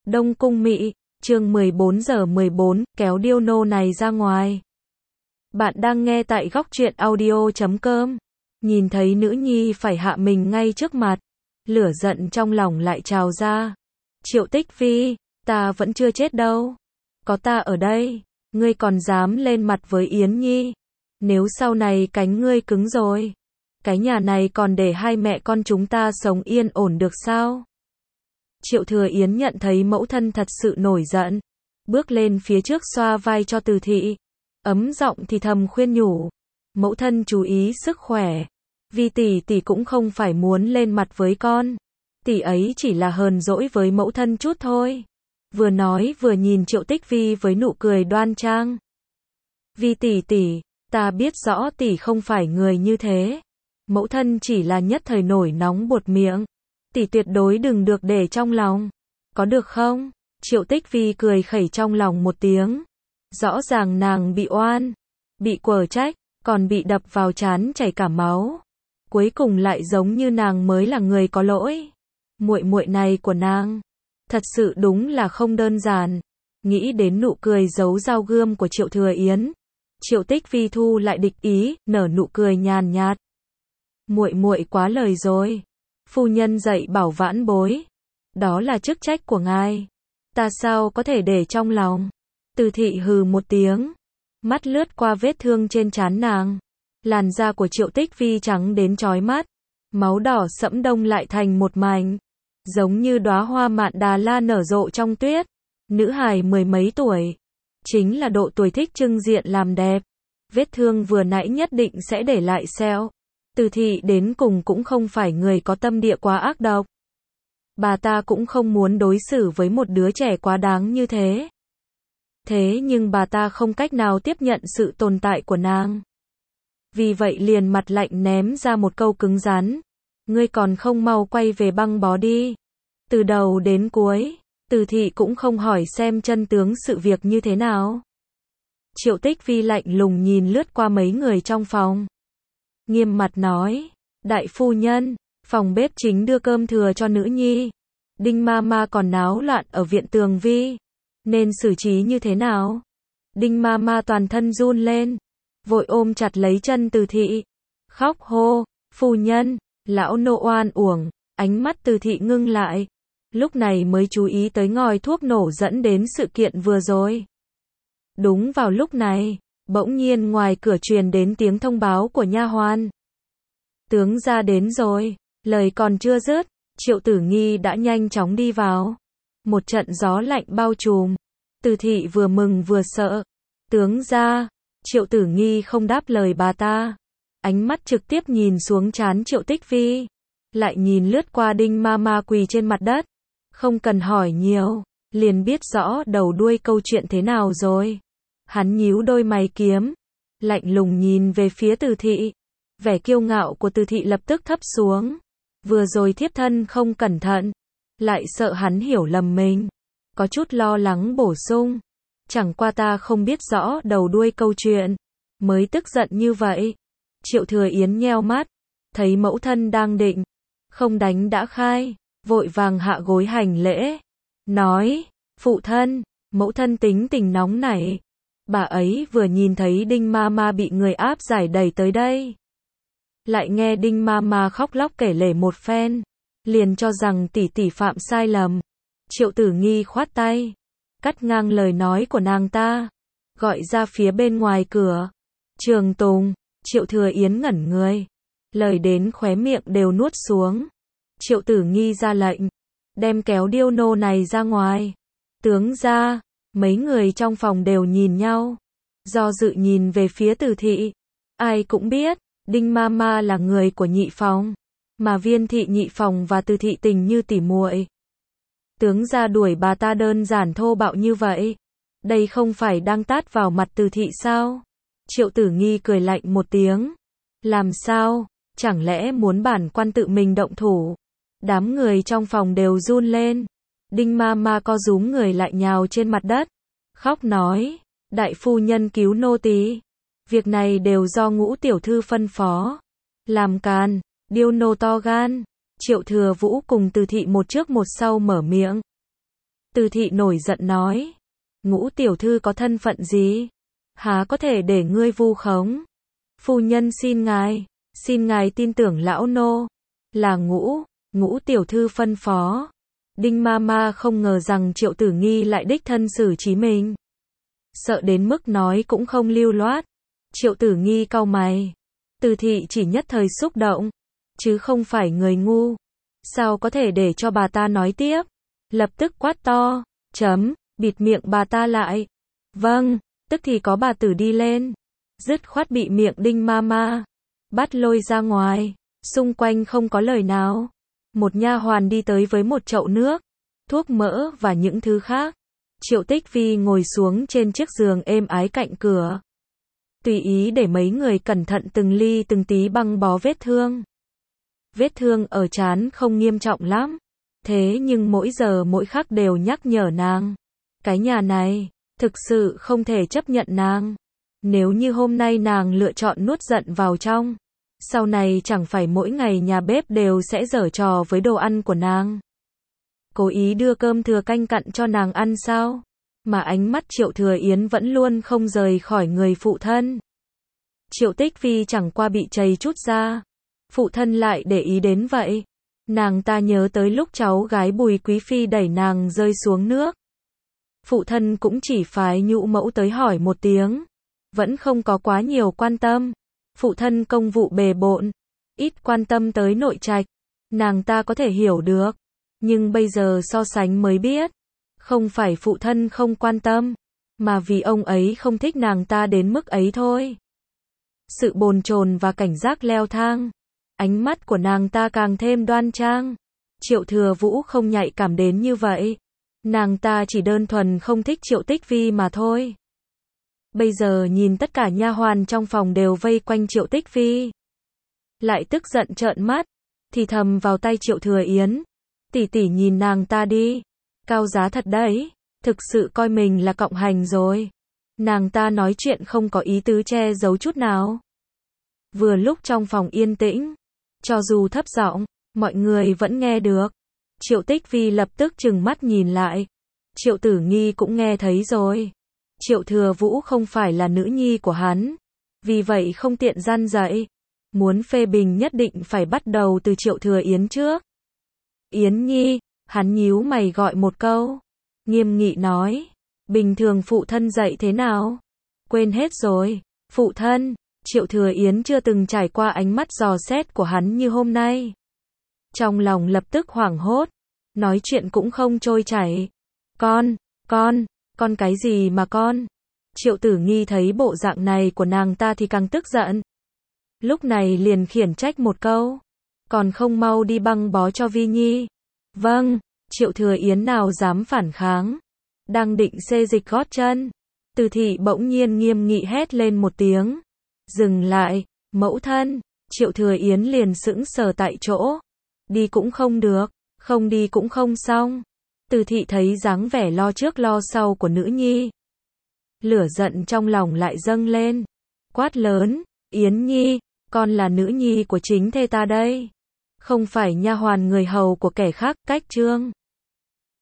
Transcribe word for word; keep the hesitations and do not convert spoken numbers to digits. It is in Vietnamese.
Đông Cung Mỹ, chương mười bốn giờ mười bốn, kéo điêu nô này ra ngoài. Bạn đang nghe tại góc truyện audio chấm com. Nhìn thấy nữ nhi phải hạ mình ngay trước mặt, lửa giận trong lòng lại trào ra. Triệu Tích Phi, ta vẫn chưa chết đâu. Có ta ở đây, ngươi còn dám lên mặt với Yến Nhi. Nếu sau này cánh ngươi cứng rồi, cái nhà này còn để hai mẹ con chúng ta sống yên ổn được sao? Triệu Thừa Yến nhận thấy mẫu thân thật sự nổi giận, bước lên phía trước xoa vai cho Từ Thị, ấm giọng thì thầm khuyên nhủ, mẫu thân chú ý sức khỏe, vì tỷ tỷ cũng không phải muốn lên mặt với con, tỷ ấy chỉ là hờn dỗi với mẫu thân chút thôi. Vừa nói vừa nhìn Triệu Tích Phi với nụ cười đoan trang. Vì tỷ tỷ, ta biết rõ tỷ không phải người như thế, mẫu thân chỉ là nhất thời nổi nóng buột miệng. Tỷ tuyệt đối đừng được để trong lòng. Có được không? Triệu Tích Phi cười khẩy trong lòng một tiếng. Rõ ràng nàng bị oan, bị quở trách, còn bị đập vào trán chảy cả máu. Cuối cùng lại giống như nàng mới là người có lỗi. Muội muội này của nàng, thật sự đúng là không đơn giản. Nghĩ đến nụ cười giấu dao gươm của Triệu Thừa Yến, Triệu Tích Phi thu lại địch ý, nở nụ cười nhàn nhạt. Muội muội quá lời rồi. Phu nhân dạy bảo vãn bối, đó là chức trách của ngài, ta sao có thể để trong lòng. Từ Thị hừ một tiếng, mắt lướt qua vết thương trên trán nàng, làn da của Triệu Tích Phi trắng đến chói mắt, máu đỏ sẫm đông lại thành một mảnh, giống như đóa hoa mạn đà la nở rộ trong tuyết. Nữ hài mười mấy tuổi, chính là độ tuổi thích trưng diện làm đẹp, vết thương vừa nãy nhất định sẽ để lại sẹo. Từ Thị đến cùng cũng không phải người có tâm địa quá ác độc. Bà ta cũng không muốn đối xử với một đứa trẻ quá đáng như thế. Thế nhưng bà ta không cách nào tiếp nhận sự tồn tại của nàng. Vì vậy liền mặt lạnh ném ra một câu cứng rắn. Ngươi còn không mau quay về băng bó đi. Từ đầu đến cuối, Từ Thị cũng không hỏi xem chân tướng sự việc như thế nào. Triệu Tích Phi lạnh lùng nhìn lướt qua mấy người trong phòng. Nghiêm mặt nói, đại phu nhân, phòng bếp chính đưa cơm thừa cho nữ nhi. Đinh ma ma còn náo loạn ở viện Tường Vi. Nên xử trí như thế nào? Đinh ma ma toàn thân run lên, vội ôm chặt lấy chân Từ Thị. Khóc hô, phu nhân, lão nô oan uổng, ánh mắt Từ Thị ngưng lại. Lúc này mới chú ý tới ngòi thuốc nổ dẫn đến sự kiện vừa rồi. Đúng vào lúc này, bỗng nhiên ngoài cửa truyền đến tiếng thông báo của nha hoàn. Tướng gia đến rồi, lời còn chưa dứt, Triệu Tử Nghi đã nhanh chóng đi vào. Một trận gió lạnh bao trùm, Từ Thị vừa mừng vừa sợ. Tướng gia, Triệu Tử Nghi không đáp lời bà ta. Ánh mắt trực tiếp nhìn xuống trán Triệu Tích Phi, lại nhìn lướt qua Đinh ma ma quỳ trên mặt đất. Không cần hỏi nhiều, liền biết rõ đầu đuôi câu chuyện thế nào rồi. Hắn nhíu đôi mày kiếm, lạnh lùng nhìn về phía Từ Thị. Vẻ kiêu ngạo của Từ Thị lập tức thấp xuống. Vừa rồi thiếp thân không cẩn thận, lại sợ hắn hiểu lầm mình, có chút lo lắng bổ sung. Chẳng qua ta không biết rõ đầu đuôi câu chuyện, mới tức giận như vậy. Triệu Thừa Yến nheo mắt, thấy mẫu thân đang định không đánh đã khai, vội vàng hạ gối hành lễ, nói, phụ thân, mẫu thân tính tình nóng nảy. Bà ấy vừa nhìn thấy Đinh ma ma bị người áp giải đẩy tới đây, lại nghe Đinh ma ma khóc lóc kể lể một phen, liền cho rằng tỷ tỷ phạm sai lầm. Triệu Tử Nghi khoát tay, cắt ngang lời nói của nàng ta, gọi ra phía bên ngoài cửa. Trường Tùng. Triệu Thừa Yến ngẩn người, lời đến khóe miệng đều nuốt xuống. Triệu Tử Nghi ra lệnh, đem kéo điêu nô này ra ngoài. Tướng gia. Mấy người trong phòng đều nhìn nhau, do dự nhìn về phía Từ Thị. Ai cũng biết, Đinh ma ma là người của nhị phòng, mà Viên Thị nhị phòng và Từ Thị tình như tỉ muội. Tướng gia đuổi bà ta đơn giản thô bạo như vậy, đây không phải đang tát vào mặt Từ Thị sao? Triệu Tử Nghi cười lạnh một tiếng. Làm sao? Chẳng lẽ muốn bản quan tự mình động thủ? Đám người trong phòng đều run lên. Đinh ma ma co rúm người lại nhào trên mặt đất, khóc nói, đại phu nhân cứu nô tỳ. Việc này đều do Ngũ tiểu thư phân phó. Làm càn, điêu nô to gan. Triệu Thừa Vũ cùng Từ Thị một trước một sau mở miệng. Từ thị nổi giận nói. Ngũ tiểu thư có thân phận gì? Há có thể để ngươi vu khống? Phu nhân xin ngài, xin ngài tin tưởng lão nô. Là ngũ, ngũ tiểu thư phân phó. Đinh ma ma không ngờ rằng Triệu Tử Nghi lại đích thân xử trí mình. Sợ đến mức nói cũng không lưu loát. Triệu Tử Nghi cau mày. Từ thị chỉ nhất thời xúc động, chứ không phải người ngu. Sao có thể để cho bà ta nói tiếp? Lập tức quát to, chấm, bịt miệng bà ta lại. Vâng, tức thì có bà tử đi lên. Dứt khoát bị miệng Đinh ma ma bắt lôi ra ngoài. Xung quanh không có lời nào. Một nha hoàn đi tới với một chậu nước, thuốc mỡ và những thứ khác. Triệu Tích Phi ngồi xuống trên chiếc giường êm ái cạnh cửa. Tùy ý để mấy người cẩn thận từng ly từng tí băng bó vết thương. Vết thương ở trán không nghiêm trọng lắm. Thế nhưng mỗi giờ mỗi khắc đều nhắc nhở nàng. Cái nhà này, thực sự không thể chấp nhận nàng. Nếu như hôm nay nàng lựa chọn nuốt giận vào trong, sau này chẳng phải mỗi ngày nhà bếp đều sẽ giở trò với đồ ăn của nàng. Cố ý đưa cơm thừa canh cặn cho nàng ăn sao? Mà ánh mắt Triệu Thừa Yến vẫn luôn không rời khỏi người phụ thân. Triệu Tích Phi chẳng qua bị chầy chút ra. Phụ thân lại để ý đến vậy. Nàng ta nhớ tới lúc cháu gái Bùi Quý Phi đẩy nàng rơi xuống nước. Phụ thân cũng chỉ phái nhũ mẫu tới hỏi một tiếng. Vẫn không có quá nhiều quan tâm. Phụ thân công vụ bề bộn, ít quan tâm tới nội trạch. Nàng ta có thể hiểu được. Nhưng bây giờ so sánh mới biết. Không phải phụ thân không quan tâm, mà vì ông ấy không thích nàng ta đến mức ấy thôi. Sự bồn chồn và cảnh giác leo thang. Ánh mắt của nàng ta càng thêm đoan trang. Triệu Thừa Vũ không nhạy cảm đến như vậy. Nàng ta chỉ đơn thuần không thích Triệu Tích Phi mà thôi. Bây giờ nhìn tất cả nha hoàn trong phòng đều vây quanh Triệu Tích Phi. Lại tức giận trợn mắt, thì thầm vào tay Triệu Thừa Yến. Tỷ tỷ nhìn nàng ta đi. Cao giá thật đấy. Thực sự coi mình là cộng hành rồi. Nàng ta nói chuyện không có ý tứ che giấu chút nào. Vừa lúc trong phòng yên tĩnh, cho dù thấp giọng, mọi người vẫn nghe được. Triệu Tích Phi lập tức trừng mắt nhìn lại. Triệu Tử Nghi cũng nghe thấy rồi. Triệu Thừa Vũ không phải là nữ nhi của hắn. Vì vậy không tiện gian dạy. Muốn phê bình nhất định phải bắt đầu từ Triệu Thừa Yến trước. Yến Nhi, hắn nhíu mày gọi một câu. Nghiêm nghị nói. Bình thường phụ thân dạy thế nào? Quên hết rồi. Phụ thân. Triệu Thừa Yến chưa từng trải qua ánh mắt dò xét của hắn như hôm nay. Trong lòng lập tức hoảng hốt. Nói chuyện cũng không trôi chảy. Con, con, con cái gì mà con? Triệu Tử Nghi thấy bộ dạng này của nàng ta thì càng tức giận. Lúc này liền khiển trách một câu. Còn không mau đi băng bó cho Vi Nhi. Vâng, Triệu Thừa Yến nào dám phản kháng. Đang định xê dịch gót chân. Từ thị bỗng nhiên nghiêm nghị hét lên một tiếng. Dừng lại, mẫu thân. Triệu Thừa Yến liền sững sờ tại chỗ. Đi cũng không được, không đi cũng không xong. Từ thị thấy dáng vẻ lo trước lo sau của nữ nhi. Lửa giận trong lòng lại dâng lên. Quát lớn, Yến Nhi, con là nữ nhi của chính thê ta đây. Không phải nha hoàn người hầu của kẻ khác, cách trương.